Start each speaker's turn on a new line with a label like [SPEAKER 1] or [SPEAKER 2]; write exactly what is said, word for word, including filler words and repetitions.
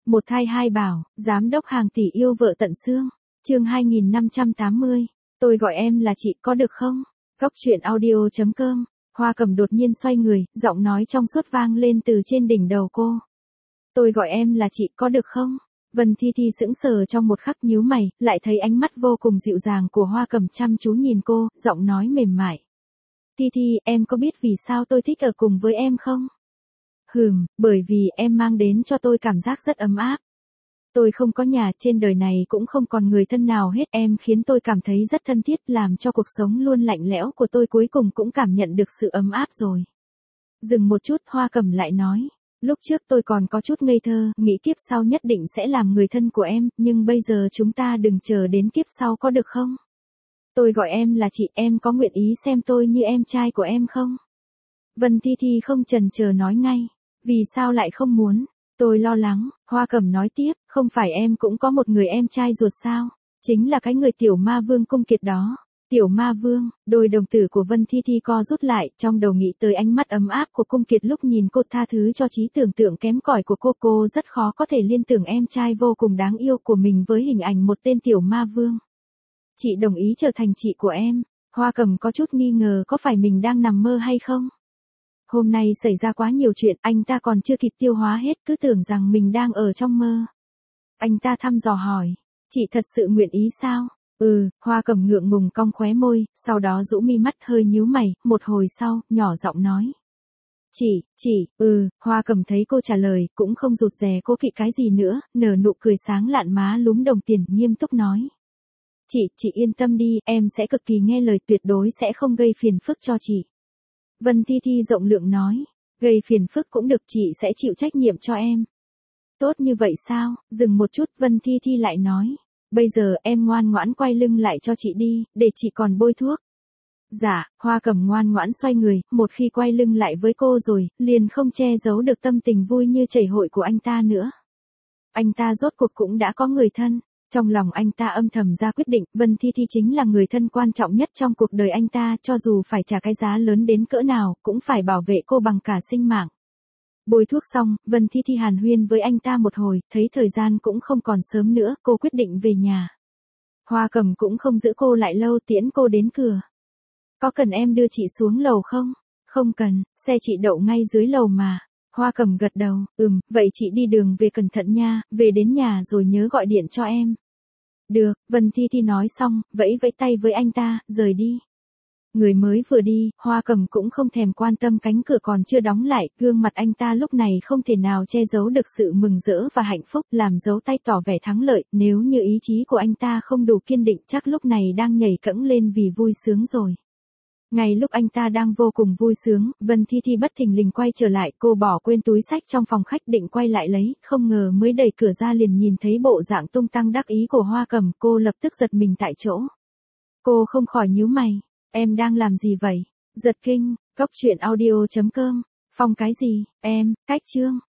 [SPEAKER 1] Một thai hai bảo, giám đốc hàng tỷ yêu vợ tận xương. Chương hai nghìn năm trăm tám mươi. Tôi gọi em là chị có được không? Góc truyện audio chấm com. Hoa Cẩm đột nhiên xoay người, giọng nói trong suốt vang lên từ trên đỉnh đầu cô. Tôi gọi em là chị có được không? Vân Thi Thi sững sờ trong một khắc nhíu mày, lại thấy ánh mắt vô cùng dịu dàng của Hoa Cẩm chăm chú nhìn cô, giọng nói mềm mại. Thi Thi, em có biết vì sao tôi thích ở cùng với em không? Hừm, bởi vì em mang đến cho tôi cảm giác rất ấm áp. Tôi không có nhà, trên đời này cũng không còn người thân nào hết, em khiến tôi cảm thấy rất thân thiết, làm cho cuộc sống luôn lạnh lẽo của tôi cuối cùng cũng cảm nhận được sự ấm áp rồi. Dừng một chút, Hoa Cẩm lại nói, lúc trước tôi còn có chút ngây thơ, nghĩ kiếp sau nhất định sẽ làm người thân của em, nhưng bây giờ chúng ta đừng chờ đến kiếp sau có được không? Tôi gọi em là chị, em có nguyện ý xem tôi như em trai của em không? Vân Thi Thi không chần chờ nói ngay, vì sao lại không muốn? Tôi lo lắng, Hoa Cẩm nói tiếp, không phải em cũng có một người em trai ruột sao? Chính là cái người tiểu ma vương Cung Kiệt đó. Tiểu ma vương, đôi đồng tử của Vân Thi Thi co rút lại, trong đầu nghĩ tới ánh mắt ấm áp của Cung Kiệt lúc nhìn cô, tha thứ cho trí tưởng tượng kém cỏi của cô, cô rất khó có thể liên tưởng em trai vô cùng đáng yêu của mình với hình ảnh một tên tiểu ma vương. Chị đồng ý trở thành chị của em. Hoa Cẩm có chút nghi ngờ có phải mình đang nằm mơ hay không? Hôm nay xảy ra quá nhiều chuyện, anh ta còn chưa kịp tiêu hóa hết, cứ tưởng rằng mình đang ở trong mơ. Anh ta thăm dò hỏi, chị thật sự nguyện ý sao? Ừ, Hoa Cẩm ngượng ngùng cong khóe môi, sau đó rũ mi mắt hơi nhíu mày, một hồi sau, nhỏ giọng nói. Chị, chị, ừ, Hoa Cẩm thấy cô trả lời, cũng không rụt rè cố kỵ cái gì nữa, nở nụ cười sáng lạn má lúm đồng tiền, nghiêm túc nói. Chị, chị yên tâm đi, em sẽ cực kỳ nghe lời, tuyệt đối sẽ không gây phiền phức cho chị. Vân Thi Thi rộng lượng nói, gây phiền phức cũng được, chị sẽ chịu trách nhiệm cho em. Tốt như vậy sao? Dừng một chút, Vân Thi Thi lại nói, bây giờ em ngoan ngoãn quay lưng lại cho chị đi, để chị còn bôi thuốc. Dạ, Hoa Cẩm ngoan ngoãn xoay người, một khi quay lưng lại với cô rồi, liền không che giấu được tâm tình vui như chảy hội của anh ta nữa. Anh ta rốt cuộc cũng đã có người thân. Trong lòng anh ta âm thầm ra quyết định, Vân Thi Thi chính là người thân quan trọng nhất trong cuộc đời anh ta, cho dù phải trả cái giá lớn đến cỡ nào, cũng phải bảo vệ cô bằng cả sinh mạng. Bôi thuốc xong, Vân Thi Thi hàn huyên với anh ta một hồi, thấy thời gian cũng không còn sớm nữa, cô quyết định về nhà. Hoa Cẩm cũng không giữ cô lại lâu, tiễn cô đến cửa. Có cần em đưa chị xuống lầu không? Không cần, xe chị đậu ngay dưới lầu mà. Hoa Cẩm gật đầu, ừm, vậy chị đi đường về cẩn thận nha, về đến nhà rồi nhớ gọi điện cho em. Được, Vân Thi Thi nói xong, vẫy vẫy tay với anh ta, rời đi. Người mới vừa đi, Hoa Cẩm cũng không thèm quan tâm cánh cửa còn chưa đóng lại, gương mặt anh ta lúc này không thể nào che giấu được sự mừng rỡ và hạnh phúc, làm dấu tay tỏ vẻ thắng lợi, nếu như ý chí của anh ta không đủ kiên định chắc lúc này đang nhảy cẫng lên vì vui sướng rồi. Ngay lúc anh ta đang vô cùng vui sướng, Vân Thi Thi bất thình lình quay trở lại, cô bỏ quên túi xách trong phòng khách định quay lại lấy, không ngờ mới đẩy cửa ra liền nhìn thấy bộ dạng tung tăng đắc ý của Hoa Cẩm, cô lập tức giật mình tại chỗ. Cô không khỏi nhíu mày, em đang làm gì vậy? Giật kinh, góc truyện audio chấm com, phong cái gì, em, cách chương.